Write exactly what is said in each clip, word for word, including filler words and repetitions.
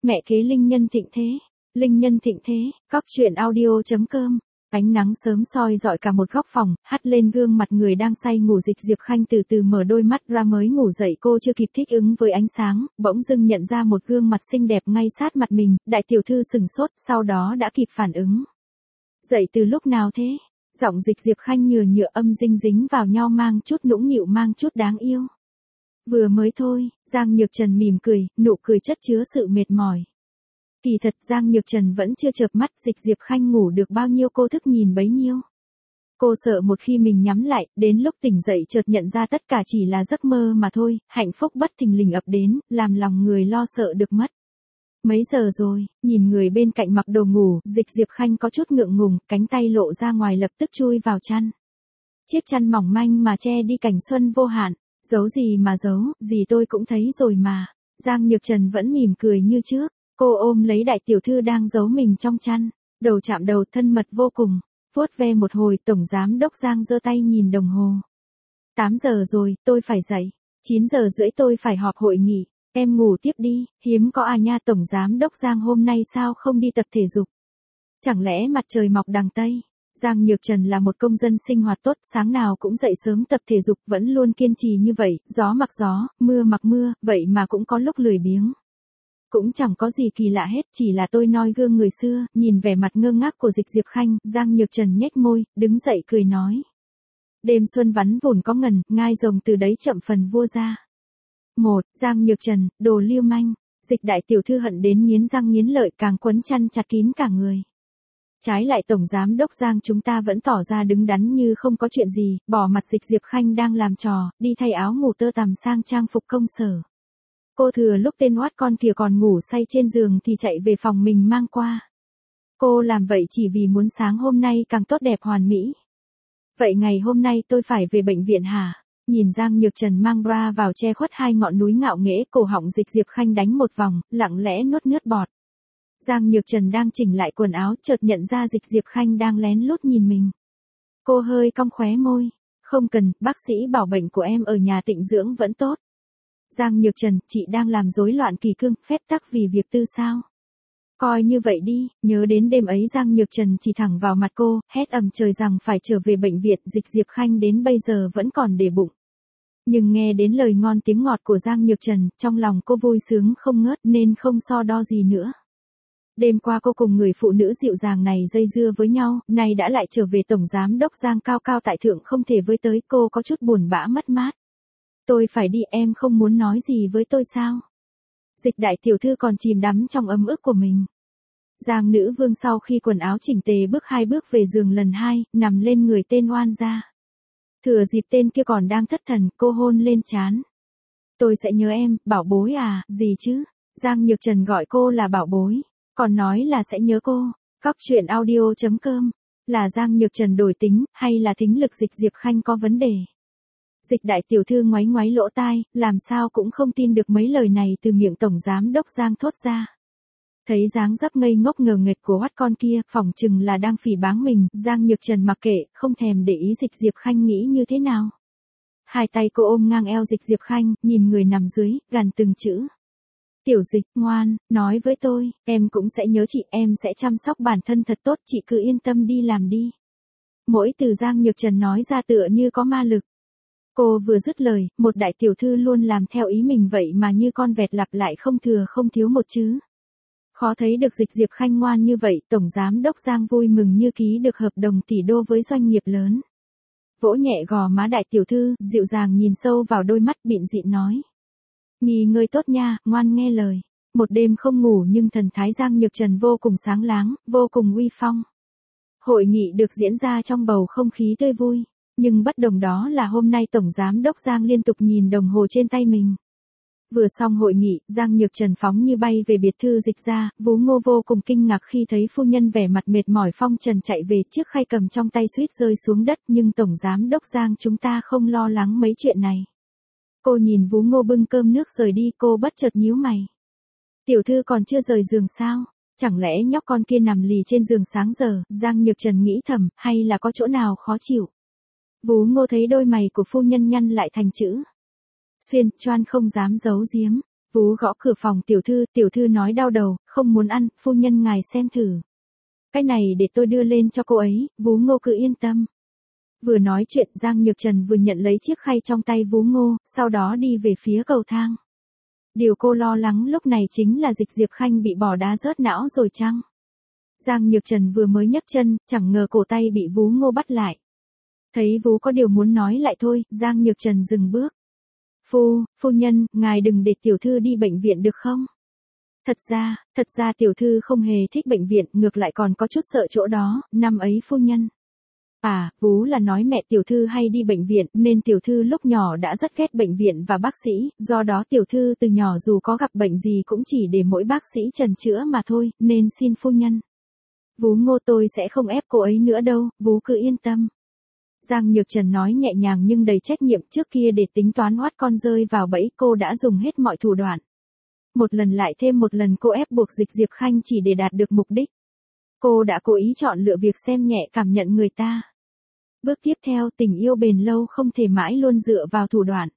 Mẹ kế linh nhân thịnh thế. Linh nhân thịnh thế, cóc truyện audio chấm com. Ánh nắng sớm soi rọi cả một góc phòng, hắt lên gương mặt người đang say ngủ Dịch Diệp Khanh từ từ mở đôi mắt ra mới ngủ dậy. Cô chưa kịp thích ứng với ánh sáng, bỗng dưng nhận ra một gương mặt xinh đẹp ngay sát mặt mình. Đại tiểu thư sừng sốt, sau đó đã kịp phản ứng. Dậy từ lúc nào thế? Giọng Dịch Diệp Khanh nhừa nhựa âm dinh dính vào nhau, mang chút nũng nịu, mang chút đáng yêu. Vừa mới thôi. Giang Nhược Trần mỉm cười, nụ cười chất chứa sự mệt mỏi. Kỳ thật Giang Nhược Trần vẫn chưa chợp mắt, Dịch Diệp Khanh ngủ được bao nhiêu cô thức nhìn bấy nhiêu. Cô sợ một khi mình nhắm lại, đến lúc tỉnh dậy chợt nhận ra tất cả chỉ là giấc mơ mà thôi, hạnh phúc bất thình lình ập đến, làm lòng người lo sợ được mất. Mấy giờ rồi? Nhìn người bên cạnh mặc đồ ngủ, Dịch Diệp Khanh có chút ngượng ngùng, cánh tay lộ ra ngoài lập tức chui vào chăn. Chiếc chăn mỏng manh mà che đi cảnh xuân vô hạn. Giấu gì mà giấu, gì tôi cũng thấy rồi mà. Giang Nhược Trần vẫn mỉm cười như trước. Cô ôm lấy đại tiểu thư đang giấu mình trong chăn, đầu chạm đầu, thân mật vô cùng. Vuốt ve một hồi, tổng giám đốc Giang giơ tay nhìn đồng hồ. tám giờ rồi, tôi phải dậy. chín giờ rưỡi tôi phải họp hội nghị. Em ngủ tiếp đi, hiếm có à nha. Tổng giám đốc Giang hôm nay sao không đi tập thể dục? Chẳng lẽ mặt trời mọc đằng Tây? Giang Nhược Trần là một công dân sinh hoạt tốt, sáng nào cũng dậy sớm tập thể dục, vẫn luôn kiên trì như vậy, gió mặc gió, mưa mặc mưa, vậy mà cũng có lúc lười biếng. Cũng chẳng có gì kỳ lạ hết, chỉ là tôi noi gương người xưa. Nhìn vẻ mặt ngơ ngác của Dịch Diệp Khanh, Giang Nhược Trần nhếch môi, đứng dậy cười nói. Đêm xuân vắn vồn có ngần, ngai rồng từ đấy chậm phần vua ra. Một, Giang Nhược Trần, đồ lưu manh. Dịch đại tiểu thư hận đến nghiến răng nghiến lợi, càng quấn chăn chặt kín cả người. Trái lại tổng giám đốc Giang chúng ta vẫn tỏ ra đứng đắn như không có chuyện gì, bỏ mặt Dịch Diệp Khanh đang làm trò, đi thay áo ngủ tơ tằm sang trang phục công sở. Cô thừa lúc tên oát con kia còn ngủ say trên giường thì chạy về phòng mình mang qua. Cô làm vậy chỉ vì muốn sáng hôm nay càng tốt đẹp hoàn mỹ. Vậy ngày hôm nay tôi phải về bệnh viện hả? Nhìn Giang Nhược Trần mang bra vào che khuất hai ngọn núi ngạo nghễ, cổ họng Dịch Diệp Khanh đánh một vòng, lặng lẽ nuốt nước bọt. Giang Nhược Trần đang chỉnh lại quần áo, chợt nhận ra Dịch Diệp Khanh đang lén lút nhìn mình. Cô hơi cong khóe môi. Không cần, bác sĩ bảo bệnh của em ở nhà tịnh dưỡng vẫn tốt. Giang Nhược Trần, chị đang làm rối loạn kỷ cương, phép tắc vì việc tư sao? Coi như vậy đi. Nhớ đến đêm ấy Giang Nhược Trần chỉ thẳng vào mặt cô, hét ầm trời rằng phải trở về bệnh viện. Dịch Diệp Khanh đến bây giờ vẫn còn để bụng. Nhưng nghe đến lời ngon tiếng ngọt của Giang Nhược Trần, trong lòng cô vui sướng không ngớt nên không so đo gì nữa. Đêm qua cô cùng người phụ nữ dịu dàng này dây dưa với nhau, nay đã lại trở về tổng giám đốc Giang cao cao tại thượng không thể với tới, cô có chút buồn bã mất mát. Tôi phải đi, em không muốn nói gì với tôi sao? Dịch đại tiểu thư còn chìm đắm trong ấm ức của mình. Giang nữ vương sau khi quần áo chỉnh tề bước hai bước về giường lần hai, nằm lên người tên oan gia. Thừa dịp tên kia còn đang thất thần, cô hôn lên trán. Tôi sẽ nhớ em, bảo bối à, gì chứ? Giang Nhược Trần gọi cô là bảo bối, còn nói là sẽ nhớ cô. Cóc truyện audio chấm com. Là Giang Nhược Trần đổi tính, hay là thính lực Dịch Diệp Khanh có vấn đề? Dịch đại tiểu thư ngoáy ngoáy lỗ tai, làm sao cũng không tin được mấy lời này từ miệng tổng giám đốc Giang thốt ra. Thấy dáng dấp ngây ngốc ngờ nghệch của hoắt con kia, phỏng chừng là đang phỉ báng mình, Giang Nhược Trần mặc kệ, không thèm để ý Dịch Diệp Khanh nghĩ như thế nào. Hai tay cô ôm ngang eo Dịch Diệp Khanh, nhìn người nằm dưới, gằn từng chữ. Tiểu Dịch, ngoan, nói với tôi, em cũng sẽ nhớ chị, em sẽ chăm sóc bản thân thật tốt, chị cứ yên tâm đi làm đi. Mỗi từ Giang Nhược Trần nói ra tựa như có ma lực. Cô vừa dứt lời, một đại tiểu thư luôn làm theo ý mình vậy mà như con vẹt lặp lại không thừa không thiếu một chữ. Khó thấy được Dịch Diệp Khanh ngoan như vậy, tổng giám đốc Giang vui mừng như ký được hợp đồng tỷ đô với doanh nghiệp lớn. Vỗ nhẹ gò má đại tiểu thư, dịu dàng nhìn sâu vào đôi mắt bịn dịn nói. Nghỉ ngơi tốt nha, ngoan nghe lời. Một đêm không ngủ nhưng thần thái Giang Nhược Trần vô cùng sáng láng, vô cùng uy phong. Hội nghị được diễn ra trong bầu không khí tươi vui. Nhưng bất đồng đó là hôm nay tổng giám đốc Giang liên tục nhìn đồng hồ trên tay mình. Vừa xong hội nghị, Giang Nhược Trần phóng như bay về biệt thư Dịch ra, Vú Ngô vô cùng kinh ngạc khi thấy phu nhân vẻ mặt mệt mỏi phong trần chạy về, chiếc khay cầm trong tay suýt rơi xuống đất, nhưng tổng giám đốc Giang chúng ta không lo lắng mấy chuyện này. Cô nhìn Vú Ngô bưng cơm nước rời đi, cô bất chợt nhíu mày. Tiểu thư còn chưa rời giường sao? Chẳng lẽ nhóc con kia nằm lì trên giường sáng giờ? Giang Nhược Trần nghĩ thầm, hay là có chỗ nào khó chịu? Vú Ngô thấy đôi mày của phu nhân nhăn lại thành chữ xuyên, choan không dám giấu giếm. Vú gõ cửa phòng tiểu thư, tiểu thư nói đau đầu, không muốn ăn, phu nhân ngài xem thử. Cái này để tôi đưa lên cho cô ấy, Vú Ngô cứ yên tâm. Vừa nói chuyện Giang Nhược Trần vừa nhận lấy chiếc khay trong tay Vú Ngô, sau đó đi về phía cầu thang. Điều cô lo lắng lúc này chính là Dịch Diệp Khanh bị bỏ đá rớt não rồi chăng? Giang Nhược Trần vừa mới nhấc chân, chẳng ngờ cổ tay bị Vú Ngô bắt lại. Thấy Vú có điều muốn nói lại thôi, Giang Nhược Trần dừng bước. Phu, phu nhân, ngài đừng để tiểu thư đi bệnh viện được không? Thật ra, thật ra tiểu thư không hề thích bệnh viện, ngược lại còn có chút sợ chỗ đó, năm ấy phu nhân. À, Vú là nói mẹ tiểu thư hay đi bệnh viện, nên tiểu thư lúc nhỏ đã rất ghét bệnh viện và bác sĩ, do đó tiểu thư từ nhỏ dù có gặp bệnh gì cũng chỉ để mỗi bác sĩ trần chữa mà thôi, nên xin phu nhân. Vú Ngô tôi sẽ không ép cô ấy nữa đâu, Vú cứ yên tâm. Giang Nhược Trần nói nhẹ nhàng nhưng đầy trách nhiệm, trước kia để tính toán oát con rơi vào bẫy cô đã dùng hết mọi thủ đoạn. Một lần lại thêm một lần cô ép buộc Dịch Diệp Khanh chỉ để đạt được mục đích. Cô đã cố ý chọn lựa việc xem nhẹ cảm nhận người ta. Bước tiếp theo, tình yêu bền lâu không thể mãi luôn dựa vào thủ đoạn.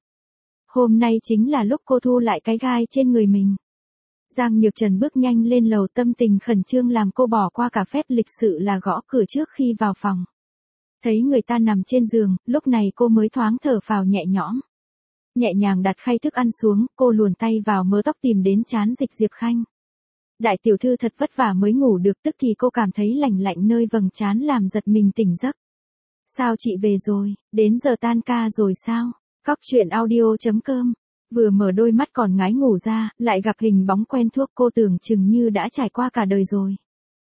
Hôm nay chính là lúc cô thu lại cái gai trên người mình. Giang Nhược Trần bước nhanh lên lầu, tâm tình khẩn trương làm cô bỏ qua cả phép lịch sự là gõ cửa trước khi vào phòng. Thấy người ta nằm trên giường, lúc này cô mới thoáng thở phào nhẹ nhõm. Nhẹ nhàng đặt khay thức ăn xuống, cô luồn tay vào mớ tóc tìm đến trán Dịch Diệp Khanh. Đại tiểu thư thật vất vả mới ngủ được, tức thì cô cảm thấy lạnh lạnh nơi vầng trán làm giật mình tỉnh giấc. Sao chị về rồi, đến giờ tan ca rồi sao? Cóc truyện audio chấm com. Vừa mở đôi mắt còn ngái ngủ ra, lại gặp hình bóng quen thuộc, cô tưởng chừng như đã trải qua cả đời rồi.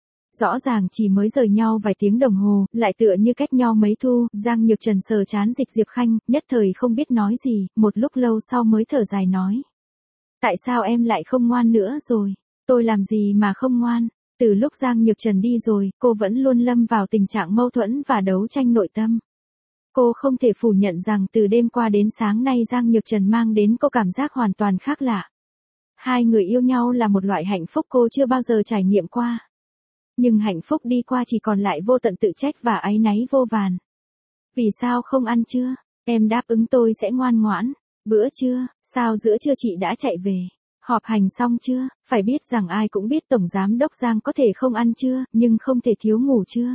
Rõ ràng chỉ mới rời nhau vài tiếng đồng hồ, lại tựa như cách nhau mấy thu. Giang Nhược Trần sờ trán Dịch Diệp Khanh, nhất thời không biết nói gì, một lúc lâu sau mới thở dài nói. Tại sao em lại không ngoan nữa rồi? Tôi làm gì mà không ngoan? Từ lúc Giang Nhược Trần đi rồi, cô vẫn luôn lâm vào tình trạng mâu thuẫn và đấu tranh nội tâm. Cô không thể phủ nhận rằng từ đêm qua đến sáng nay Giang Nhược Trần mang đến cô cảm giác hoàn toàn khác lạ. Hai người yêu nhau là một loại hạnh phúc cô chưa bao giờ trải nghiệm qua. Nhưng hạnh phúc đi qua chỉ còn lại vô tận tự trách và áy náy vô vàn. Vì sao không ăn trưa? Em đáp ứng tôi sẽ ngoan ngoãn. Bữa trưa, sao giữa trưa chị đã chạy về? Họp hành xong chưa? Phải biết rằng ai cũng biết Tổng Giám Đốc Giang có thể không ăn trưa, nhưng không thể thiếu ngủ trưa.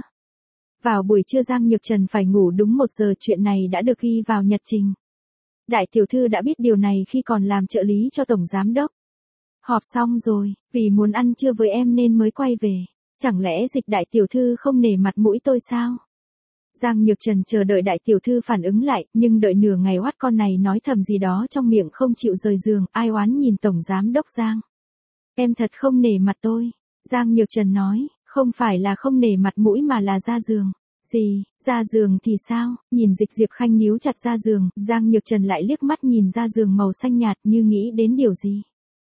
Vào buổi trưa Giang Nhược Trần phải ngủ đúng một giờ, chuyện này đã được ghi vào nhật trình. Đại tiểu thư đã biết điều này khi còn làm trợ lý cho Tổng Giám Đốc. Họp xong rồi, vì muốn ăn trưa với em nên mới quay về. Chẳng lẽ Dịch đại tiểu thư không nể mặt mũi tôi sao? Giang Nhược Trần chờ đợi đại tiểu thư phản ứng lại, nhưng đợi nửa ngày oát con này nói thầm gì đó trong miệng không chịu rời giường, ai oán nhìn Tổng Giám Đốc Giang. Em thật không nể mặt tôi. Giang Nhược Trần nói, không phải là không nể mặt mũi mà là ra giường. Gì, ra giường thì sao? Nhìn Dịch Diệp Khanh níu chặt ra giường, Giang Nhược Trần lại liếc mắt nhìn ra giường màu xanh nhạt như nghĩ đến điều gì.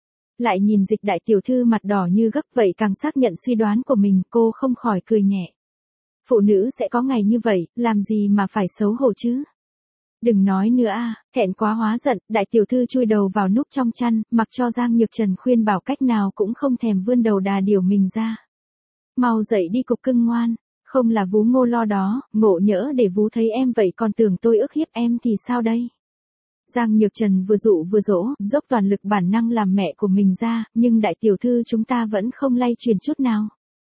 Lại nhìn Dịch đại tiểu thư mặt đỏ như gấc, vậy càng xác nhận suy đoán của mình, cô không khỏi cười nhẹ. Phụ nữ sẽ có ngày như vậy, làm gì mà phải xấu hổ chứ? Đừng nói nữa a, thẹn quá hóa giận, đại tiểu thư chui đầu vào núp trong chăn, mặc cho Giang Nhược Trần khuyên bảo cách nào cũng không thèm vươn đầu đà điểu mình ra. Mau dậy đi cục cưng ngoan, không là Vú Ngô lo đó, ngộ nhỡ để Vú thấy em vậy còn tưởng tôi ức hiếp em thì sao đây? Giang Nhược Trần vừa dụ vừa dỗ, dốc toàn lực bản năng làm mẹ của mình ra, nhưng đại tiểu thư chúng ta vẫn không lay chuyển chút nào.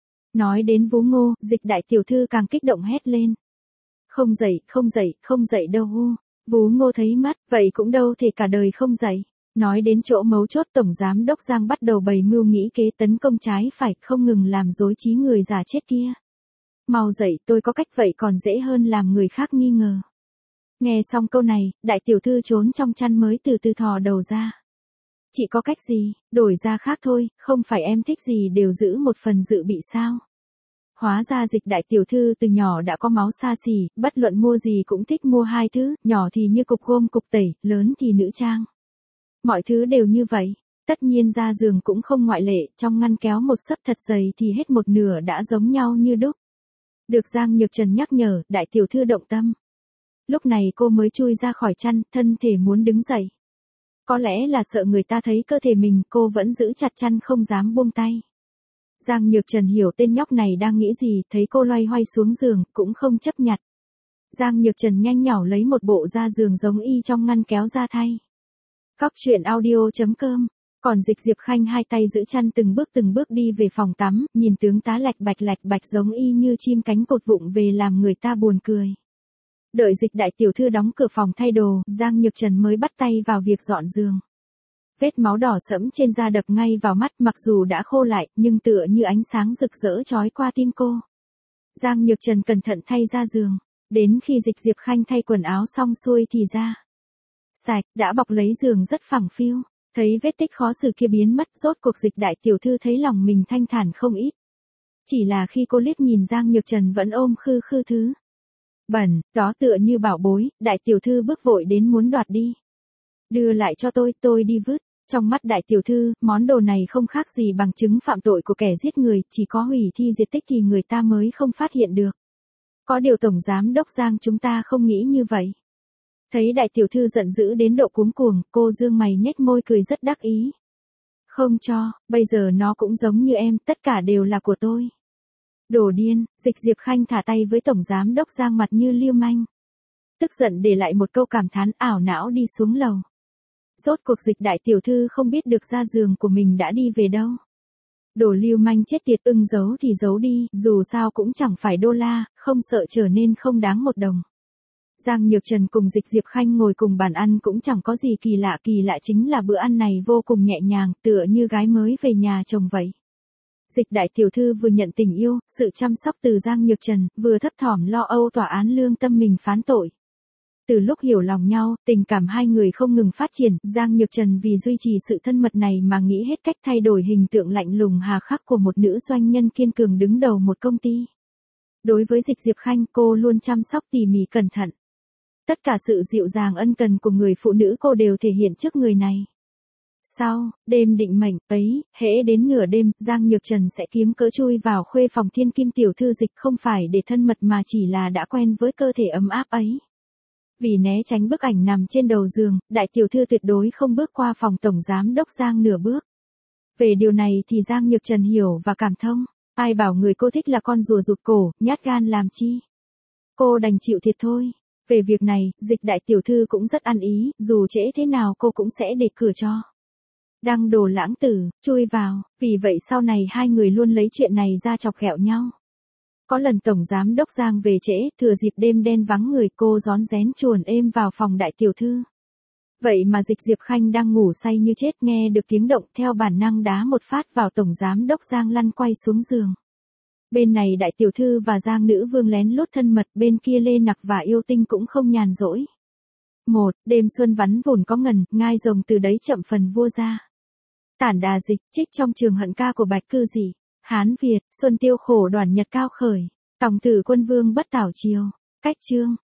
Nói đến Vú Ngô, Dịch đại tiểu thư càng kích động hét lên. Không dậy, không dậy, không dậy đâu. Vú Ngô thấy mắt, vậy cũng đâu thể cả đời không dậy. Nói đến chỗ mấu chốt, Tổng Giám Đốc Giang bắt đầu bày mưu nghĩ kế tấn công trái phải, không ngừng làm dối trí người già chết kia. Mau dậy, tôi có cách vậy còn dễ hơn làm người khác nghi ngờ. Nghe xong câu này, đại tiểu thư trốn trong chăn mới từ từ thò đầu ra. Chị có cách gì, đổi ra khác thôi, không phải em thích gì đều giữ một phần dự bị sao? Hóa ra Dịch đại tiểu thư từ nhỏ đã có máu xa xỉ, bất luận mua gì cũng thích mua hai thứ, nhỏ thì như cục gôm cục tẩy, lớn thì nữ trang. Mọi thứ đều như vậy, tất nhiên ra giường cũng không ngoại lệ, trong ngăn kéo một xấp thật dày thì hết một nửa đã giống nhau như đúc. Được Giang Nhược Trần nhắc nhở, đại tiểu thư động tâm. Lúc này cô mới chui ra khỏi chăn, thân thể muốn đứng dậy. Có lẽ là sợ người ta thấy cơ thể mình, cô vẫn giữ chặt chăn không dám buông tay. Giang Nhược Trần hiểu tên nhóc này đang nghĩ gì, thấy cô loay hoay xuống giường, cũng không chấp nhặt. Giang Nhược Trần nhanh nhảu lấy một bộ da giường giống y trong ngăn kéo ra thay. Cóc truyện audio chấm com Còn Dịch Diệp Khanh hai tay giữ chăn từng bước từng bước đi về phòng tắm, nhìn tướng tá lạch bạch lạch bạch giống y như chim cánh cột vụng về làm người ta buồn cười. Đợi Dịch đại tiểu thư đóng cửa phòng thay đồ, Giang Nhược Trần mới bắt tay vào việc dọn giường. Vết máu đỏ sẫm trên da đập ngay vào mắt, mặc dù đã khô lại, nhưng tựa như ánh sáng rực rỡ chói qua tim cô. Giang Nhược Trần cẩn thận thay ra giường, đến khi Dịch Diệp Khanh thay quần áo xong xuôi thì da sạch, đã bọc lấy giường rất phẳng phiu. Thấy vết tích khó xử kia biến mất, rốt cuộc Dịch đại tiểu thư thấy lòng mình thanh thản không ít. Chỉ là khi cô liếc nhìn Giang Nhược Trần vẫn ôm khư khư thứ bẩn, đó tựa như bảo bối, đại tiểu thư bước vội đến muốn đoạt đi. Đưa lại cho tôi, tôi đi vứt. Trong mắt đại tiểu thư, món đồ này không khác gì bằng chứng phạm tội của kẻ giết người, chỉ có hủy thi diệt tích thì người ta mới không phát hiện được. Có điều tổng giám đốc Giang chúng ta không nghĩ như vậy. Thấy đại tiểu thư giận dữ đến độ cuống cuồng, cô dương mày nhếch môi cười rất đắc ý. Không cho, bây giờ nó cũng giống như em, tất cả đều là của tôi. Đồ điên, Dịch Diệp Khanh thả tay với tổng giám đốc Giang mặt như liêu manh. Tức giận để lại một câu cảm thán, ảo não đi xuống lầu. Rốt cuộc Dịch đại tiểu thư không biết được ra giường của mình đã đi về đâu. Đồ lưu manh chết tiệt, ưng giấu thì giấu đi, dù sao cũng chẳng phải đô la, không sợ trở nên không đáng một đồng. Giang Nhược Trần cùng Dịch Diệp Khanh ngồi cùng bàn ăn cũng chẳng có gì kỳ lạ, kỳ lạ chính là bữa ăn này vô cùng nhẹ nhàng, tựa như gái mới về nhà chồng vậy. Dịch đại tiểu thư vừa nhận tình yêu, sự chăm sóc từ Giang Nhược Trần, vừa thấp thỏm lo âu tòa án lương tâm mình phán tội. Từ lúc hiểu lòng nhau, tình cảm hai người không ngừng phát triển, Giang Nhược Trần vì duy trì sự thân mật này mà nghĩ hết cách thay đổi hình tượng lạnh lùng hà khắc của một nữ doanh nhân kiên cường đứng đầu một công ty. Đối với Dịch Diệp Khanh, cô luôn chăm sóc tỉ mỉ cẩn thận. Tất cả sự dịu dàng ân cần của người phụ nữ cô đều thể hiện trước người này. Sau, đêm định mệnh ấy, hễ đến nửa đêm, Giang Nhược Trần sẽ kiếm cớ chui vào khuê phòng thiên kim tiểu thư Dịch, không phải để thân mật mà chỉ là đã quen với cơ thể ấm áp ấy. Vì né tránh bức ảnh nằm trên đầu giường, đại tiểu thư tuyệt đối không bước qua phòng tổng giám đốc Giang nửa bước. Về điều này thì Giang Nhược Trần hiểu và cảm thông. Ai bảo người cô thích là con rùa rụt cổ, nhát gan làm chi. Cô đành chịu thiệt thôi. Về việc này, Dịch đại tiểu thư cũng rất ăn ý, dù trễ thế nào cô cũng sẽ để cửa cho. Đăng đồ lãng tử, chui vào, vì vậy sau này hai người luôn lấy chuyện này ra chọc ghẹo nhau. Có lần tổng giám đốc Giang về trễ, thừa dịp đêm đen vắng người, cô rón rén chuồn êm vào phòng đại tiểu thư. Vậy mà Dịch Diệp Khanh đang ngủ say như chết, nghe được tiếng động, theo bản năng đá một phát vào tổng giám đốc Giang lăn quay xuống giường. Bên này đại tiểu thư và Giang nữ vương lén lút thân mật, bên kia Lê Nặc và Yêu Tinh cũng không nhàn rỗi. Một, đêm xuân vắn vùn có ngần, ngai rồng từ đấy chậm phần vua ra. Tản đà dịch, trích trong trường hận ca của Bạch Cư Dị. Hán Việt, xuân tiêu khổ đoàn nhật cao khởi. Tòng tử quân vương bất tảo chiều. Cách chương.